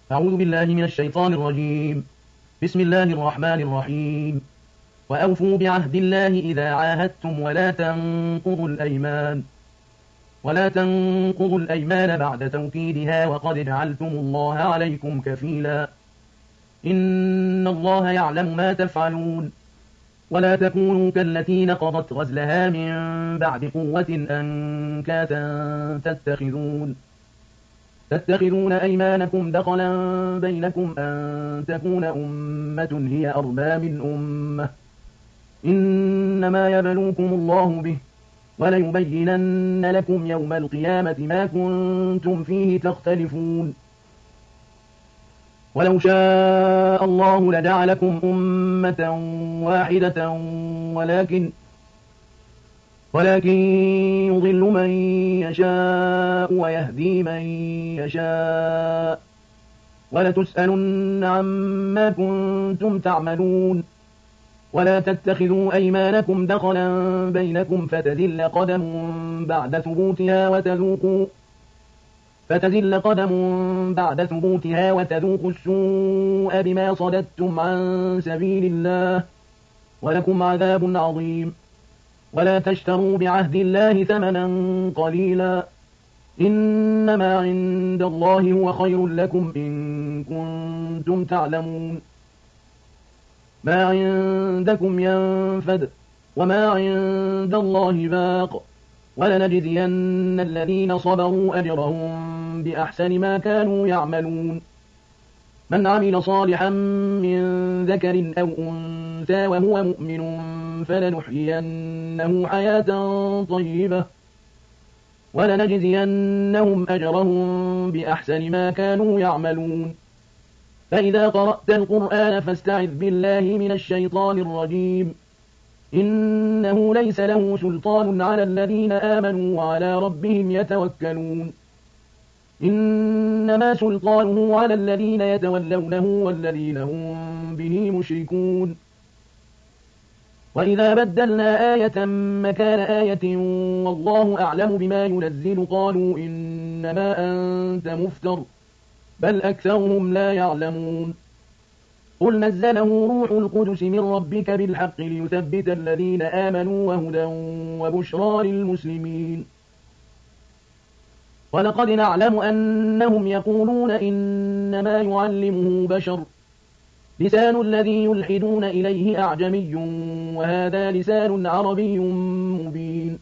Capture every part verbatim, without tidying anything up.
أعوذ بالله من الشيطان الرجيم. بسم الله الرحمن الرحيم. وأوفوا بعهد الله إذا عاهدتم ولا تنقضوا الأيمان ولا تنقضوا الأيمان بعد توكيدها وقد جعلتم الله عليكم كفيلا إن الله يعلم ما تفعلون ولا تكونوا كالتي نقضت غزلها من بعد قوة أنكاثا تتخذون تتخذون أيمانكم دخلا بينكم أن تكون أمة هي أربى من أمة إنما يبلوكم الله به وليبينن لكم يوم القيامة ما كنتم فيه تختلفون ولو شاء الله لجعلكم أمة واحدة ولكن ولكن يضل من يشاء ويهدي من يشاء ولتسألن عما كنتم تعملون ولا تتخذوا أيمانكم دخلا بينكم فتزل قدم بعد ثبوتها وتذوقوا فتزل قدم بعد ثبوتها وتذوقوا السوء بما صددتم عن سبيل الله ولكم عذاب عظيم ولا تشتروا بعهد الله ثمنا قليلا إنما عند الله هو خير لكم إن كنتم تعلمون ما عندكم ينفد وما عند الله باق ولنجزين الذين صبروا أجرهم بأحسن ما كانوا يعملون من عمل صالحا من ذكر أو أنثى وهو مؤمن فلنحيينه حياة طيبة ولنجزينهم أجرهم بأحسن ما كانوا يعملون فإذا قرأت القرآن فاستعذ بالله من الشيطان الرجيم إنه ليس له سلطان على الذين آمنوا وعلى ربهم يتوكلون إنما سلطانه على الذين يتولونه والذين هم به مشركون وإذا بدلنا آية مكان آية والله أعلم بما ينزل قالوا إنما أنت مفتر بل أكثرهم لا يعلمون قل نزله روح القدس من ربك بالحق ليثبت الذين آمنوا وهدى وبشرى للمسلمين ولقد نعلم أنهم يقولون إنما يعلمه بشر لسان الذي يلحدون إليه أعجمي وهذا لسان عربي مبين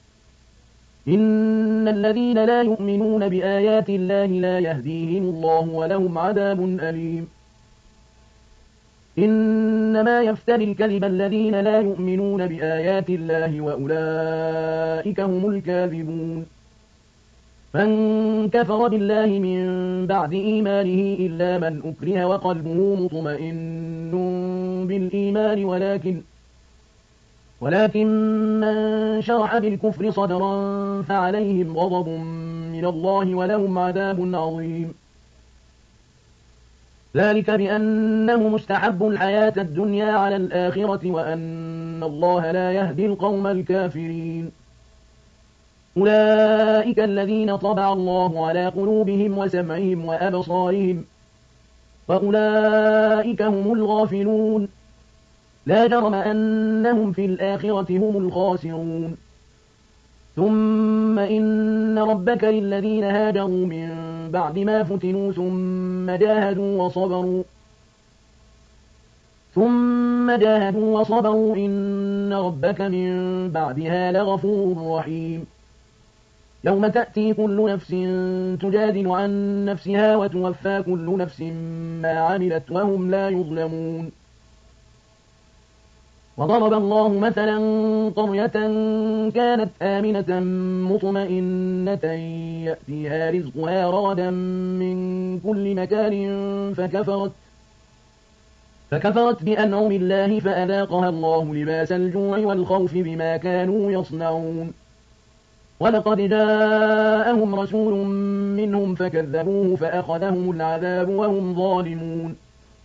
إن الذين لا يؤمنون بآيات الله لا يهديهم الله ولهم عذاب أليم إنما يفتري الكذب الذين لا يؤمنون بآيات الله وأولئك هم الكاذبون من كفر بالله من بعد إيمانه إلا من أكره وقلبه مطمئن بالإيمان ولكن ولكن من شرح بالكفر صدرا فعليهم غضب من الله ولهم عذاب عظيم ذلك بأنه مستحب الحياة الدنيا على الآخرة وأن الله لا يهدي القوم الكافرين أولئك الذين طبع الله على قلوبهم وسمعهم وأبصارهم وأولئك هم الغافلون لا جرم أنهم في الآخرة هم الخاسرون ثم إن ربك للذين هاجروا من بعد ما فتنوا ثم جاهدوا وصبروا ثم جاهدوا وصبروا إن ربك من بعدها لغفور رحيم يوم تأتي كل نفس تجادل عن نفسها وتوفى كل نفس ما عملت وهم لا يظلمون وضرب الله مثلا قرية كانت آمنة مطمئنة يأتيها رزقها رغدا من كل مكان فكفرت فكفرت بأنعم الله فأذاقها الله لباس الجوع والخوف بما كانوا يصنعون ولقد جاءهم رسول منهم فكذبوه فأخذهم العذاب وهم ظالمون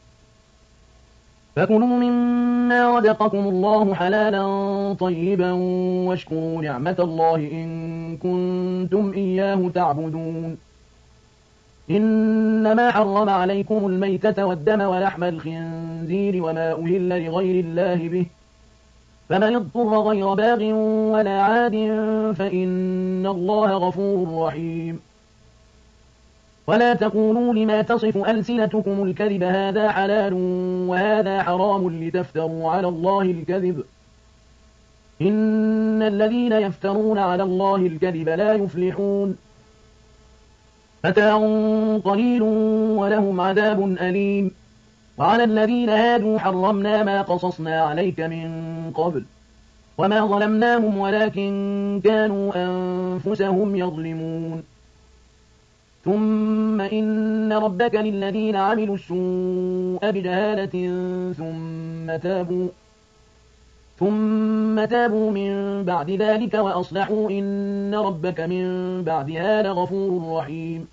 فكلوا مما رزقكم الله حلالا طيبا واشكروا نعمة الله إن كنتم إياه تعبدون إنما حرم عليكم الميتة والدم ولحم الخنزير وما أهل لغير الله به، فمن اضطر غير باغ ولا عاد فإن الله غفور رحيم. ولا تقولوا لما تصف ألسنتكم الكذب هذا حلال وهذا حرام لتفتروا على الله الكذب، إن الذين يفترون على الله الكذب لا يفلحون. متاع قليل ولهم عذاب أليم. وعلى الذين هادوا حرمنا ما قصصنا عليك من قبل وما ظلمناهم ولكن كانوا أنفسهم يظلمون. ثم إن ربك للذين عملوا السوء بجهالة ثم تابوا ثم تابوا من بعد ذلك وأصلحوا إن ربك من بعدها لغفور رحيم.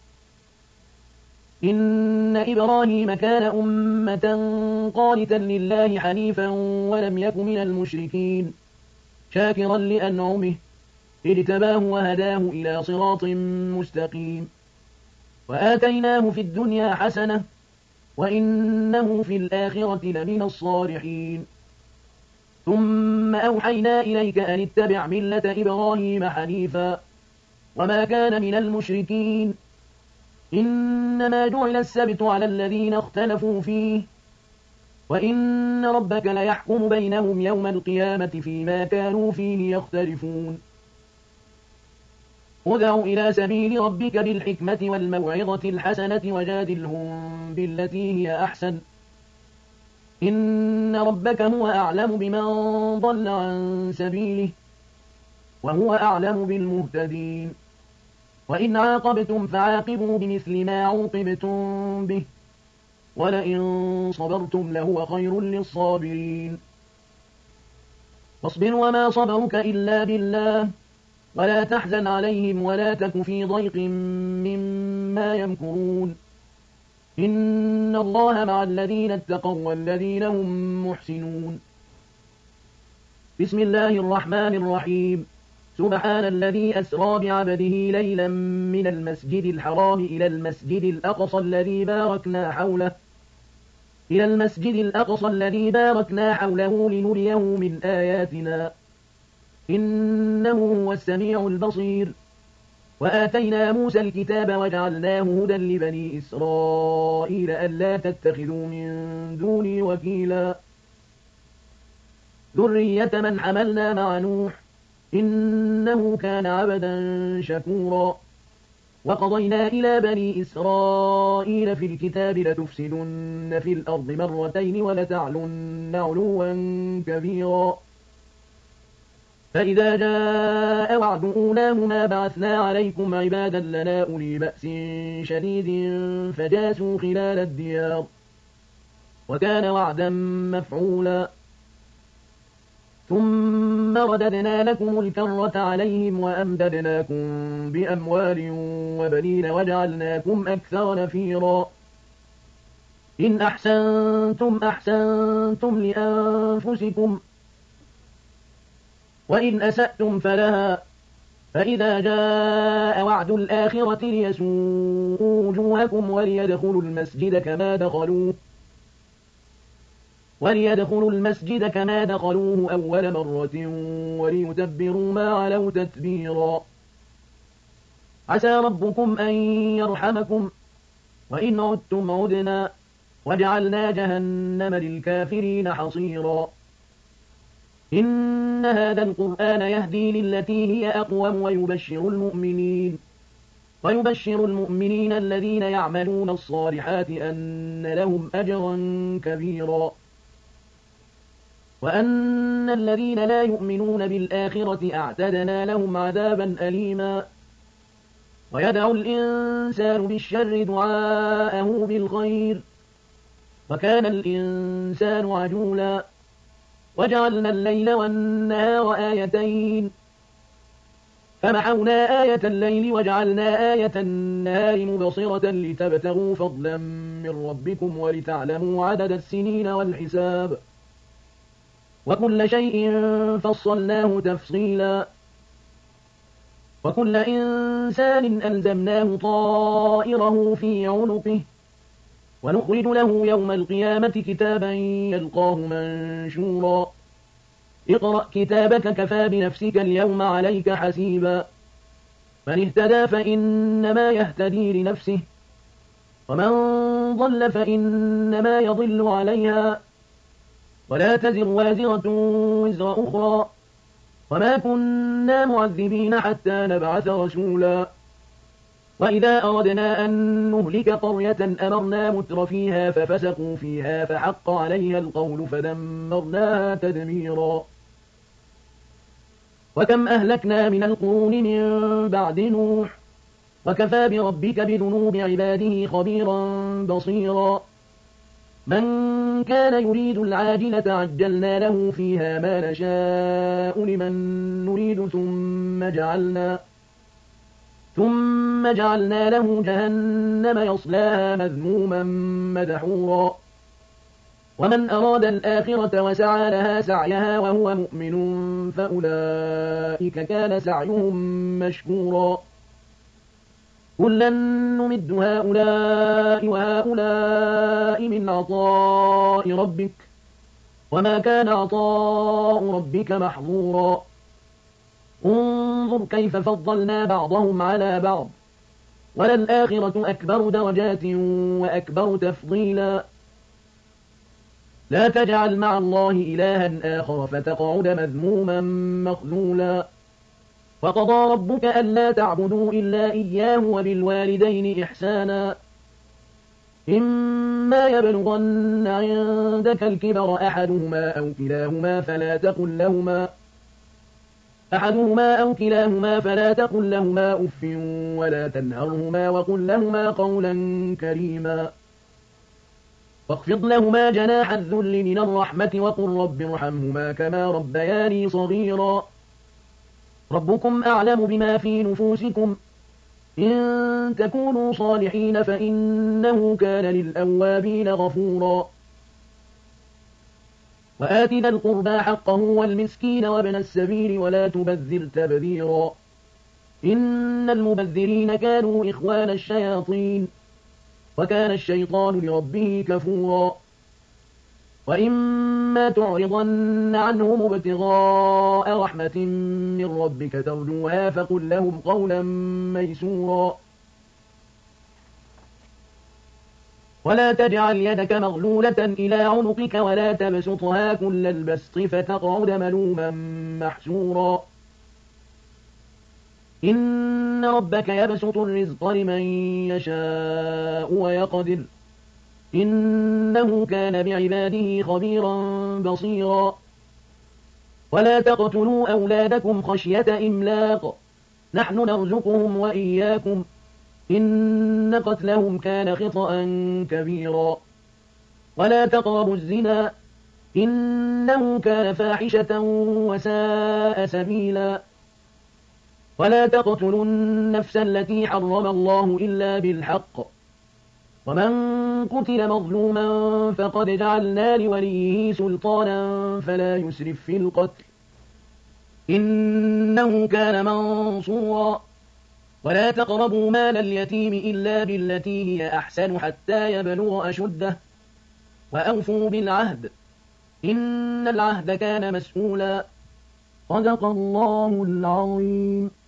إن إبراهيم كان أمة قانتا لله حنيفا ولم يك من المشركين، شاكرا لأنعمه اجتباه وهداه إلى صراط مستقيم. وآتيناه في الدنيا حسنة وإنه في الآخرة لمن الصالحين. ثم أوحينا إليك أن اتبع ملة إبراهيم حنيفا وما كان من المشركين. إنما جعل السبت على الذين اختلفوا فيه وإن ربك ليحكم بينهم يوم القيامة فيما كانوا فيه يختلفون. ادع إلى سبيل ربك بالحكمة والموعظة الحسنة وجادلهم بالتي هي أحسن، إن ربك هو أعلم بمن ضل عن سبيله وهو أعلم بالمهتدين. وإن عاقبتم فعاقبوا بمثل ما عوقبتم به ولئن صبرتم لهو خير للصابرين. فاصبر وما صبرك إلا بالله ولا تحزن عليهم ولا تك في ضيق مما يمكرون، إن الله مع الذين اتقوا والذين هم محسنون. بسم الله الرحمن الرحيم. سبحان الذي أسرى بعبده ليلا من المسجد الحرام إلى المسجد الأقصى الذي باركنا حوله إلى المسجد الأقصى الذي باركنا حوله لنريه من آياتنا إنه هو السميع البصير. وآتينا موسى الكتاب وجعلناه هدى لبني إسرائيل ألا تتخذوا من دوني وكيلا ذرية من حملنا مع نوح إنه كان عبدا شكورا. وقضينا إلى بني إسرائيل في الكتاب لتفسدن في الأرض مرتين ولتعلن علوا كبيرا. فإذا جاء وعد أولاهما بعثنا عليكم عبادا لنا أولي بأس شديد فجاسوا خلال الديار وكان وعدا مفعولا. ثم رددنا لكم الكرة عليهم وأمددناكم بأموال وبنين وجعلناكم أكثر نفيرا. إن أحسنتم أحسنتم لأنفسكم وإن أسأتم فلها، فإذا جاء وعد الآخرة ليسوءوا وجوهكم وليدخلوا المسجد كما دخلوه وليدخلوا المسجد كما دخلوه أول مرة وليتبروا ما علوا تتبيرا. عسى ربكم أن يرحمكم وإن عدتم عدنا وجعلنا جهنم للكافرين حصيرا. إن هذا القرآن يهدي للتي هي أقوم ويبشر المؤمنين ويبشر المؤمنين الذين يعملون الصالحات أن لهم أجرا كبيرا وأن الذين لا يؤمنون بالآخرة أعتدنا لهم عذابا أليما. ويدعو الإنسان بالشر دعاءه بالخير وكان الإنسان عجولا. وجعلنا الليل والنهار آيتين فمحونا آية الليل وجعلنا آية النهار مبصرة لتبتغوا فضلا من ربكم ولتعلموا عدد السنين والحساب وكل شيء فصلناه تفصيلا. وكل إنسان ألزمناه طائره في عنقه ونخرج له يوم القيامة كتابا يلقاه منشورا اقرأ كتابك كفى بنفسك اليوم عليك حسيبا من اهتدى فإنما يهتدي لنفسه ومن ضل فإنما يضل عليها ولا تزر وازرة وزر أخرى وما كنا معذبين حتى نبعث رسولا وإذا أردنا أن نهلك قرية أمرنا متر فيها ففسقوا فيها فحق عليها القول فدمرناها تدميرا وكم أهلكنا من القرون من بعد نوح وكفى بربك بذنوب عباده خبيرا بصيرا من كان يريد العاجلة عجلنا له فيها ما نشاء لمن نريد ثم جعلنا ثم جعلنا له جهنم يصلاها مذموما مدحورا ومن أراد الآخرة وسعى لها سعيها وهو مؤمن فأولئك كان سعيهم مشكورا كلا نمد هؤلاء وهؤلاء من عطاء ربك وما كان عطاء ربك محظورا انظر كيف فضلنا بعضهم على بعض وللآخرة أكبر درجات وأكبر تفضيلا لا تجعل مع الله إلها آخر فتقعد مذموما مخذولا وقضى ربك ألا تعبدوا إلا إياه وبالوالدين إحسانا إما يبلغن عندك الكبر أحدهما أو كلاهما فلا تقل لهما أحدهما أو كلاهما فلا تقل لهما أف ولا تنهرهما وقل لهما قولا كريما واخفض لهما جناح الذل من الرحمة وقل رب ارحمهما كما ربياني صغيرا ربكم أعلم بما في نفوسكم إن تكونوا صالحين فإنه كان للأوابين غفورا وآت ذا القربى حقه والمسكين وابن السبيل ولا تبذر تبذيرا إن المبذرين كانوا إخوان الشياطين وكان الشيطان لربه كفورا وإما تعرضن عنهم ابتغاء رحمة من ربك ترجوها فقل لهم قولا ميسورا ولا تجعل يدك مغلولة إلى عنقك ولا تبسطها كل البسط فتقعد ملوما محسورا إن ربك يبسط الرزق لمن يشاء ويقدر إنه كان بعباده خبيرا بصيرا ولا تقتلوا أولادكم خشية إملاق نحن نرزقهم وإياكم إن قتلهم كان خطأ كبيرا ولا تقربوا الزنا إنه كان فاحشة وساء سبيلا ولا تقتلوا النفس التي حرم الله إلا بالحق ومن قتل مظلوما فقد جعلنا لوليه سلطانا فلا يسرف في القتل إنه كان منصورا ولا تقربوا مال اليتيم إلا بالتي هي أحسن حتى يبلغ أشده وأوفوا بالعهد إن العهد كان مسؤولا صدق الله العظيم.